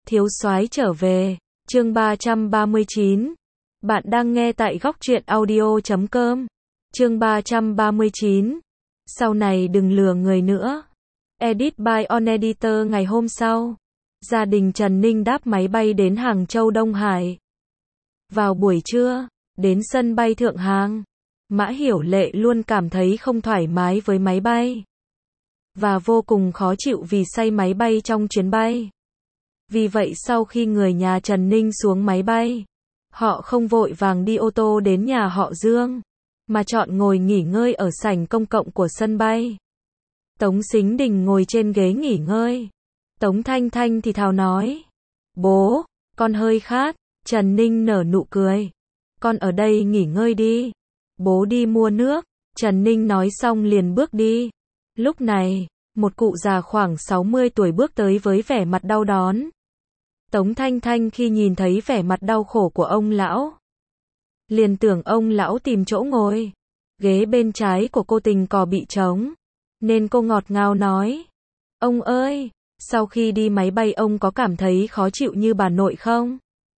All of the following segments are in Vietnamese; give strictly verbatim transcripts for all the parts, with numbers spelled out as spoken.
Thiếu soái trở về, chương ba trăm ba mươi chín. Bạn đang nghe tại góc truyện audio chấm com. Chương ba trăm ba mươi chín. Sau này đừng lừa người nữa. Edit by On Editor. Ngày hôm sau, gia đình Trần Ninh đáp máy bay đến Hàng Châu Đông Hải. Vào buổi trưa, đến sân bay Thượng Hàng, Mã Hiểu Lệ luôn cảm thấy không thoải mái với máy bay và vô cùng khó chịu vì say máy bay trong chuyến bay. Vì vậy sau khi người nhà Trần Ninh xuống máy bay, họ không vội vàng đi ô tô đến nhà họ Dương, mà chọn ngồi nghỉ ngơi ở sảnh công cộng của sân bay. Tống Sính Đình ngồi trên ghế nghỉ ngơi. Tống Thanh Thanh thì thào nói: "Bố, con hơi khát." Trần Ninh nở nụ cười: "Con ở đây nghỉ ngơi đi. Bố đi mua nước." Trần Ninh nói xong liền bước đi. Lúc này, một cụ già khoảng sáu mươi tuổi bước tới với vẻ mặt đau đớn. Tống Thanh Thanh khi nhìn thấy vẻ mặt đau khổ của ông lão, liền tưởng ông lão tìm chỗ ngồi. Ghế bên trái của cô tình cờ bị trống, nên cô ngọt ngào nói: "Ông ơi, sau khi đi máy bay ông có cảm thấy khó chịu như bà nội không?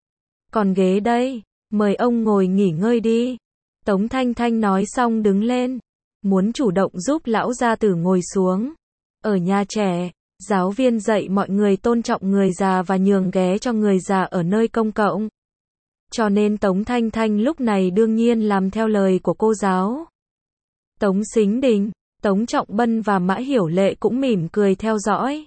Còn ghế đây, mời ông ngồi nghỉ ngơi đi." Tống Thanh Thanh nói xong đứng lên, muốn chủ động giúp lão gia tử ngồi xuống. Ở nhà trẻ, giáo viên dạy mọi người tôn trọng người già và nhường ghế cho người già ở nơi công cộng. Cho nên Tống Thanh Thanh lúc này đương nhiên làm theo lời của cô giáo. Tống Sính Đình, Tống Trọng Bân và Mã Hiểu Lệ cũng mỉm cười theo dõi.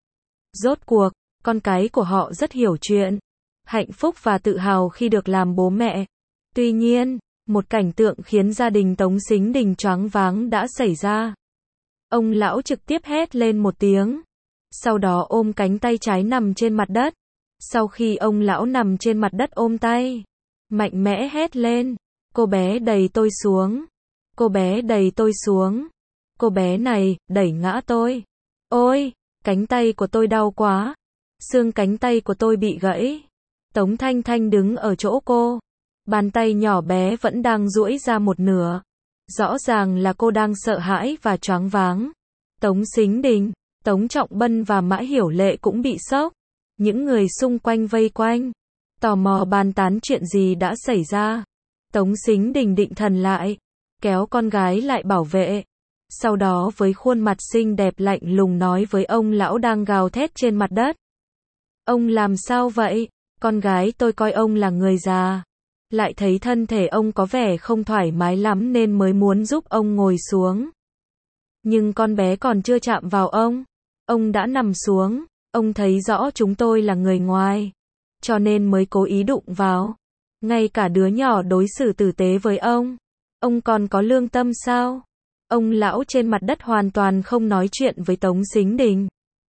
Rốt cuộc, con cái của họ rất hiểu chuyện, hạnh phúc và tự hào khi được làm bố mẹ. Tuy nhiên, một cảnh tượng khiến gia đình Tống Sính Đình choáng váng đã xảy ra. Ông lão trực tiếp hét lên một tiếng, sau đó ôm cánh tay trái nằm trên mặt đất. Sau khi ông lão nằm trên mặt đất ôm tay, mạnh mẽ hét lên: "Cô bé đẩy tôi xuống! Cô bé đẩy tôi xuống! Cô bé này, đẩy ngã tôi! Ôi, cánh tay của tôi đau quá! Xương cánh tay của tôi bị gãy!" Tống Thanh Thanh đứng ở chỗ cô. Bàn tay nhỏ bé vẫn đang duỗi ra một nửa. Rõ ràng là cô đang sợ hãi và choáng váng. Tống Sính Đình, Tống Trọng Bân và Mã Hiểu Lệ cũng bị sốc. Những người xung quanh vây quanh, tò mò bàn tán chuyện gì đã xảy ra. Tống Sính Đình định thần lại, kéo con gái lại bảo vệ. Sau đó với khuôn mặt xinh đẹp lạnh lùng nói với ông lão đang gào thét trên mặt đất: "Ông làm sao vậy? Con gái tôi coi ông là người già, lại thấy thân thể ông có vẻ không thoải mái lắm nên mới muốn giúp ông ngồi xuống. Nhưng con bé còn chưa chạm vào ông, ông đã nằm xuống. Ông thấy rõ chúng tôi là người ngoài, cho nên mới cố ý đụng vào. Ngay cả đứa nhỏ đối xử tử tế với ông, ông còn có lương tâm sao?" Ông lão trên mặt đất hoàn toàn không nói chuyện với Tống Sính Đình,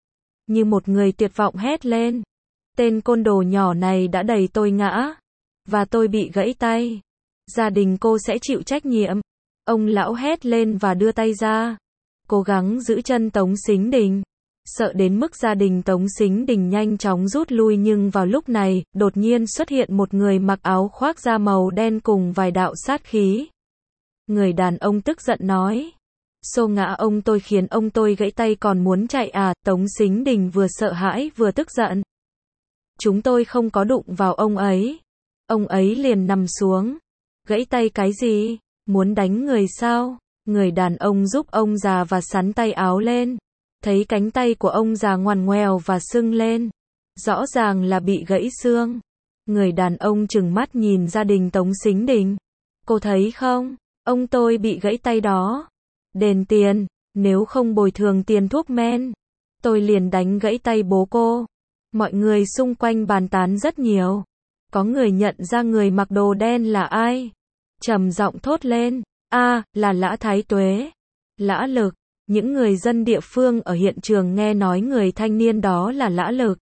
như một người tuyệt vọng hét lên: "Tên côn đồ nhỏ này đã đẩy tôi ngã, và tôi bị gãy tay. Gia đình cô sẽ chịu trách nhiệm." Ông lão hét lên và đưa tay ra, cố gắng giữ chân Tống Sính Đình. Sợ đến mức gia đình Tống Sính Đình nhanh chóng rút lui, nhưng vào lúc này, đột nhiên xuất hiện một người mặc áo khoác da màu đen cùng vài đạo sát khí. Người đàn ông tức giận nói: "Xô ngã ông tôi khiến ông tôi gãy tay còn muốn chạy à?" Tống Sính Đình vừa sợ hãi vừa tức giận: "Chúng tôi không có đụng vào ông ấy. Ông ấy liền nằm xuống. Gãy tay cái gì? Muốn đánh người sao?" Người đàn ông giúp ông già và xắn tay áo lên. Thấy cánh tay của ông già ngoằn ngoèo và sưng lên, rõ ràng là bị gãy xương. Người đàn ông trừng mắt nhìn gia đình Tống Sính Đình: "Cô thấy không? Ông tôi bị gãy tay đó. Đền tiền, nếu không bồi thường tiền thuốc men, tôi liền đánh gãy tay bố cô." Mọi người xung quanh bàn tán rất nhiều. Có người nhận ra người mặc đồ đen là ai, trầm giọng thốt lên: "A, là Lã Thái Tuế, Lã Lực." Những người dân địa phương ở hiện trường nghe nói người thanh niên đó là Lã Lực,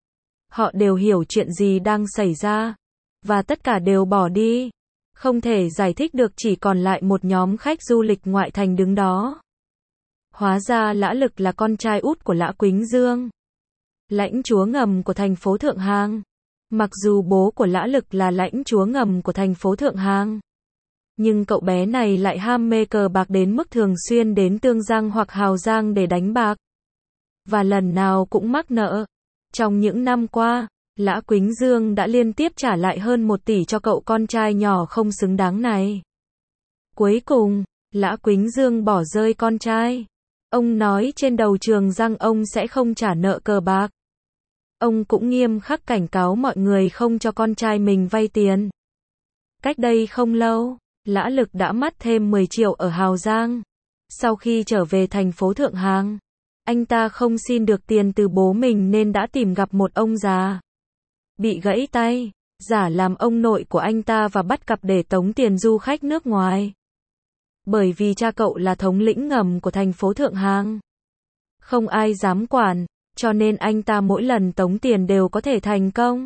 họ đều hiểu chuyện gì đang xảy ra, và tất cả đều bỏ đi. Không thể giải thích được, chỉ còn lại một nhóm khách du lịch ngoại thành đứng đó. Hóa ra Lã Lực là con trai út của Lã Quýnh Dương, lãnh chúa ngầm của thành phố Thượng Hàng. Mặc dù bố của Lã Lực là lãnh chúa ngầm của thành phố Thượng Hàng, nhưng cậu bé này lại ham mê cờ bạc đến mức thường xuyên đến Tương Giang hoặc Hào Giang để đánh bạc, và lần nào cũng mắc nợ. Trong những năm qua, Lã Quýnh Dương đã liên tiếp trả lại hơn một tỷ cho cậu con trai nhỏ không xứng đáng này. Cuối cùng, Lã Quýnh Dương bỏ rơi con trai. Ông nói trên đầu trường rằng ông sẽ không trả nợ cờ bạc. Ông cũng nghiêm khắc cảnh cáo mọi người không cho con trai mình vay tiền. Cách đây không lâu, Lã Lực đã mất thêm mười triệu ở Hào Giang. Sau khi trở về thành phố Thượng Hàng, anh ta không xin được tiền từ bố mình nên đã tìm gặp một ông già bị gãy tay, giả làm ông nội của anh ta và bắt cặp để tống tiền du khách nước ngoài. Bởi vì cha cậu là thống lĩnh ngầm của thành phố Thượng Hàng, không ai dám quản, cho nên anh ta mỗi lần tống tiền đều có thể thành công.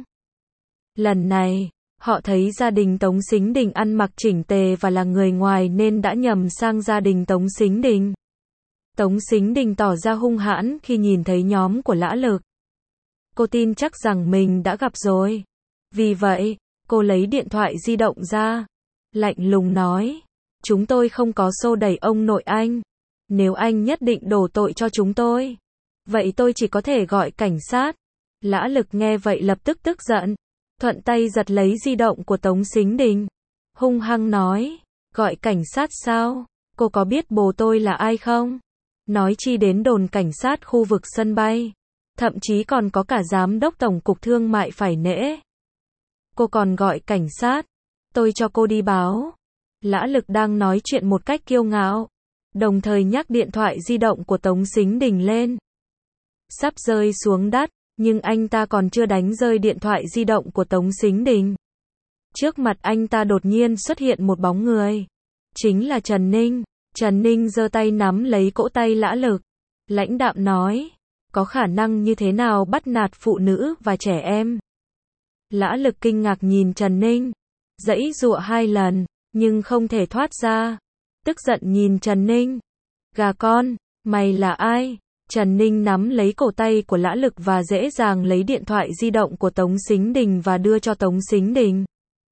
Lần này, họ thấy gia đình Tống Sính Đình ăn mặc chỉnh tề và là người ngoài nên đã nhầm sang gia đình Tống Sính Đình. Tống Sính Đình tỏ ra hung hãn khi nhìn thấy nhóm của Lã Lực. Cô tin chắc rằng mình đã gặp rồi. Vì vậy, cô lấy điện thoại di động ra, lạnh lùng nói, chúng tôi không có xô đẩy ông nội anh. Nếu anh nhất định đổ tội cho chúng tôi, vậy tôi chỉ có thể gọi cảnh sát. Lã Lực nghe vậy lập tức tức giận, thuận tay giật lấy di động của Tống Sính Đình, hung hăng nói, gọi cảnh sát sao? Cô có biết bố tôi là ai không? Nói chi đến đồn cảnh sát khu vực sân bay, thậm chí còn có cả giám đốc tổng cục thương mại phải nể. Cô còn gọi cảnh sát, tôi cho cô đi báo. Lã Lực đang nói chuyện một cách kiêu ngạo, đồng thời nhắc điện thoại di động của Tống Sính Đình lên. Sắp rơi xuống đất, nhưng anh ta còn chưa đánh rơi điện thoại di động của Tống Sính Đình. Trước mặt anh ta đột nhiên xuất hiện một bóng người. Chính là Trần Ninh. Trần Ninh giơ tay nắm lấy cỗ tay Lã Lực. Lãnh đạm nói, có khả năng như thế nào bắt nạt phụ nữ và trẻ em? Lã Lực kinh ngạc nhìn Trần Ninh, giãy giụa hai lần, nhưng không thể thoát ra. Tức giận nhìn Trần Ninh. Gà con, mày là ai? Trần Ninh nắm lấy cổ tay của Lã Lực và dễ dàng lấy điện thoại di động của Tống Sính Đình và đưa cho Tống Sính Đình.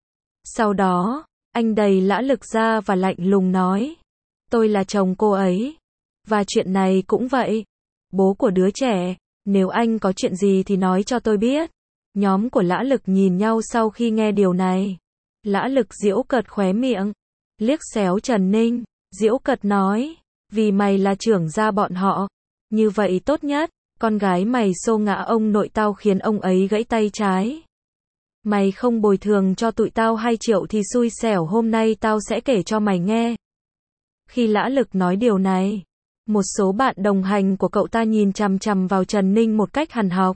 Sau đó, anh đẩy Lã Lực ra và lạnh lùng nói, tôi là chồng cô ấy. Và chuyện này cũng vậy. Bố của đứa trẻ, nếu anh có chuyện gì thì nói cho tôi biết. Nhóm của Lã Lực nhìn nhau sau khi nghe điều này. Lã Lực giễu cợt khóe miệng, liếc xéo Trần Ninh, giễu cợt nói, vì mày là trưởng gia bọn họ, như vậy tốt nhất, con gái mày xô ngã ông nội tao khiến ông ấy gãy tay trái. Mày không bồi thường cho tụi tao hai triệu thì xui xẻo hôm nay tao sẽ kể cho mày nghe. Khi Lã Lực nói điều này, một số bạn đồng hành của cậu ta nhìn chằm chằm vào Trần Ninh một cách hằn học,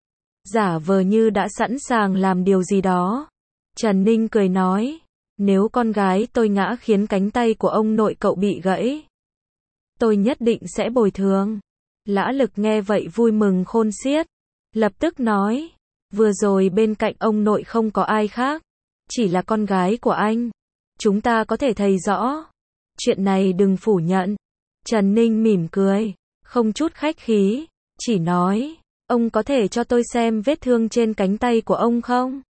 giả vờ như đã sẵn sàng làm điều gì đó. Trần Ninh cười nói, nếu con gái tôi ngã khiến cánh tay của ông nội cậu bị gãy, tôi nhất định sẽ bồi thường. Lã Lực nghe vậy vui mừng khôn xiết, lập tức nói, vừa rồi bên cạnh ông nội không có ai khác, chỉ là con gái của anh. Chúng ta có thể thấy rõ. Chuyện này đừng phủ nhận. Trần Ninh mỉm cười, không chút khách khí, chỉ nói, ông có thể cho tôi xem vết thương trên cánh tay của ông không?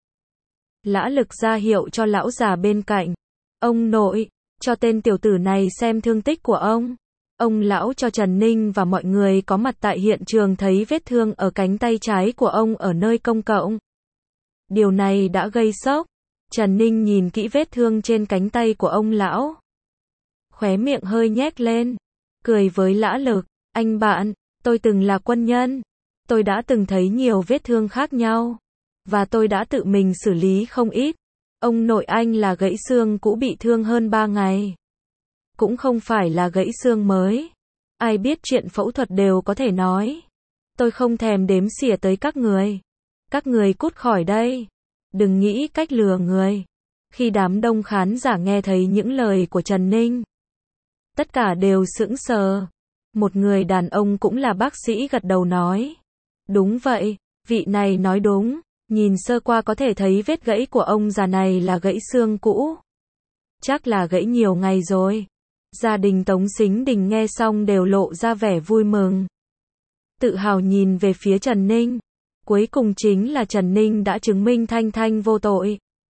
Lã Lực ra hiệu cho lão già bên cạnh. Ông nội, cho tên tiểu tử này xem thương tích của ông. Ông lão cho Trần Ninh và mọi người có mặt tại hiện trường thấy vết thương ở cánh tay trái của ông ở nơi công cộng. Điều này đã gây sốc. Trần Ninh nhìn kỹ vết thương trên cánh tay của ông lão, khóe miệng hơi nhếch lên, cười với Lã Lực, anh bạn, tôi từng là quân nhân. Tôi đã từng thấy nhiều vết thương khác nhau, và tôi đã tự mình xử lý không ít. Ông nội anh là gãy xương cũ bị thương hơn ba ngày. Cũng không phải là gãy xương mới. Ai biết chuyện phẫu thuật đều có thể nói. Tôi không thèm đếm xỉa tới các người. Các người cút khỏi đây. Đừng nghĩ cách lừa người. Khi đám đông khán giả nghe thấy những lời của Trần Ninh, tất cả đều sững sờ. Một người đàn ông cũng là bác sĩ gật đầu nói, đúng vậy, vị này nói đúng. Nhìn sơ qua có thể thấy vết gãy của ông già này là gãy xương cũ. Chắc là gãy nhiều ngày rồi. Gia đình Tống Sính Đình nghe xong đều lộ ra vẻ vui mừng, tự hào nhìn về phía Trần Ninh. Cuối cùng chính là Trần Ninh đã chứng minh Thanh Thanh vô tội.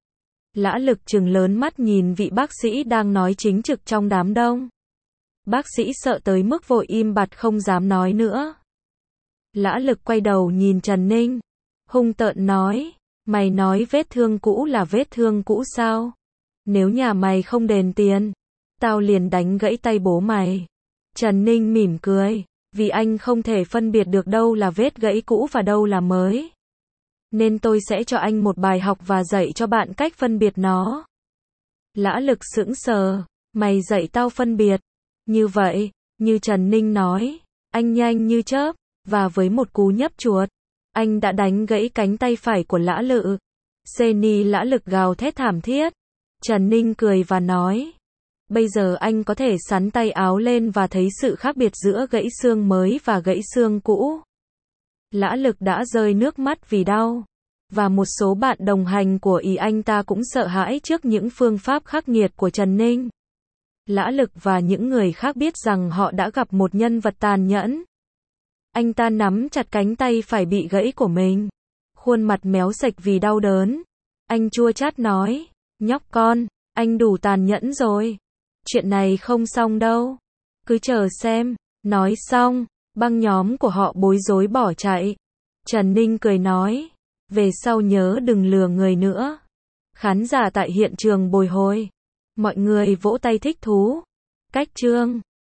Lã Lực trừng lớn mắt nhìn vị bác sĩ đang nói chính trực trong đám đông. Bác sĩ sợ tới mức vội im bặt không dám nói nữa. Lã Lực quay đầu nhìn Trần Ninh, hung tợn nói, mày nói vết thương cũ là vết thương cũ sao? Nếu nhà mày không đền tiền, tao liền đánh gãy tay bố mày. Trần Ninh mỉm cười, vì anh không thể phân biệt được đâu là vết gãy cũ và đâu là mới. Nên tôi sẽ cho anh một bài học và dạy cho bạn cách phân biệt nó. Lã Lực sững sờ, mày dạy tao phân biệt. Như vậy, như Trần Ninh nói, anh nhanh như chớp, và với một cú nhấp chuột, anh đã đánh gãy cánh tay phải của Lã Lự. Seni Lã Lực gào thét thảm thiết. Trần Ninh cười và nói, bây giờ anh có thể xắn tay áo lên và thấy sự khác biệt giữa gãy xương mới và gãy xương cũ. Lã Lực đã rơi nước mắt vì đau. Và một số bạn đồng hành của ý anh ta cũng sợ hãi trước những phương pháp khắc nghiệt của Trần Ninh. Lã Lực và những người khác biết rằng họ đã gặp một nhân vật tàn nhẫn. Anh ta nắm chặt cánh tay phải bị gãy của mình. Khuôn mặt méo sạch vì đau đớn. Anh chua chát nói, nhóc con, anh đủ tàn nhẫn rồi. Chuyện này không xong đâu. Cứ chờ xem. Nói xong, băng nhóm của họ bối rối bỏ chạy. Trần Ninh cười nói, về sau nhớ đừng lừa người nữa. Khán giả tại hiện trường bồi hồi. Mọi người vỗ tay thích thú. Cách chương